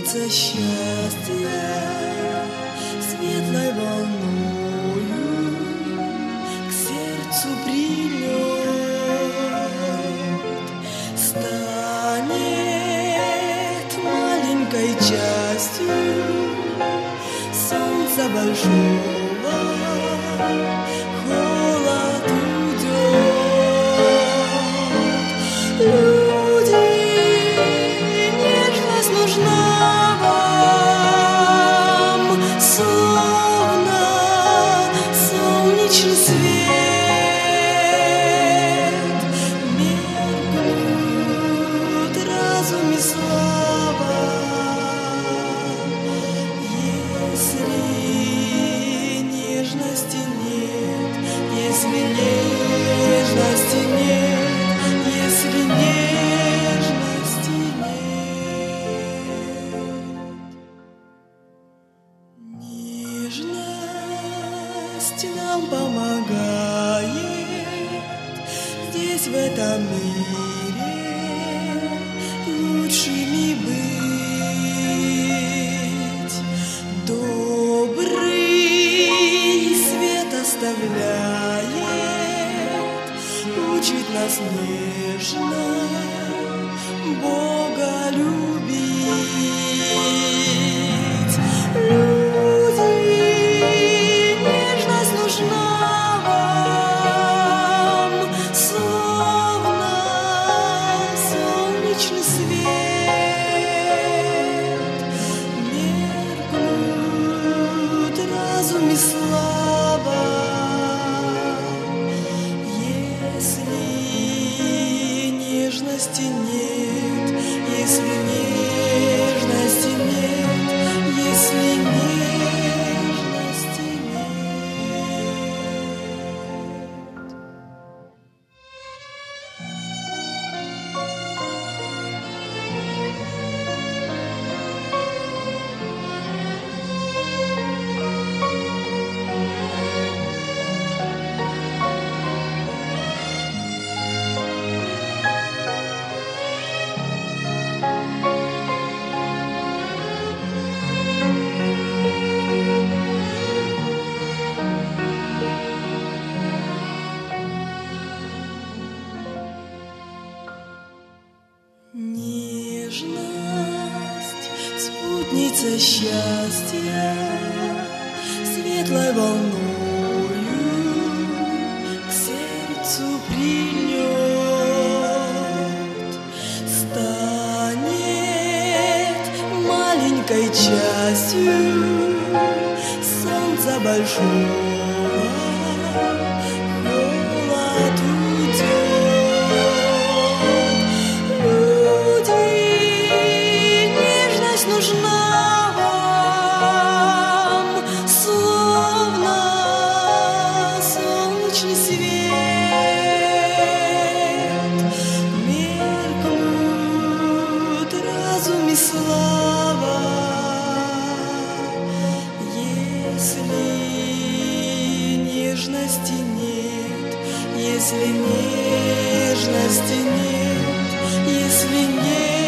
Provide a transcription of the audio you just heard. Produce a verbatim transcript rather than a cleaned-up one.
спутница счастья, светлой волною к сердцу прильнет, станет маленькой частью солнца большого, холод уйдет. Нам помогает здесь, в этом мире, лучшими быть. Добрый свет оставляет, учит нас нежно Бога любить. И слава, если нежности нет, если нежности нет, если нежности нет. Нежность, спутница счастья, светлой волною к сердцу прильнет, станет маленькой частью солнца большого, холод уйдет. Нужна вам, словно солнечный свет, меркнут разум и слава, если нежности нет, если нежности нет, если нет.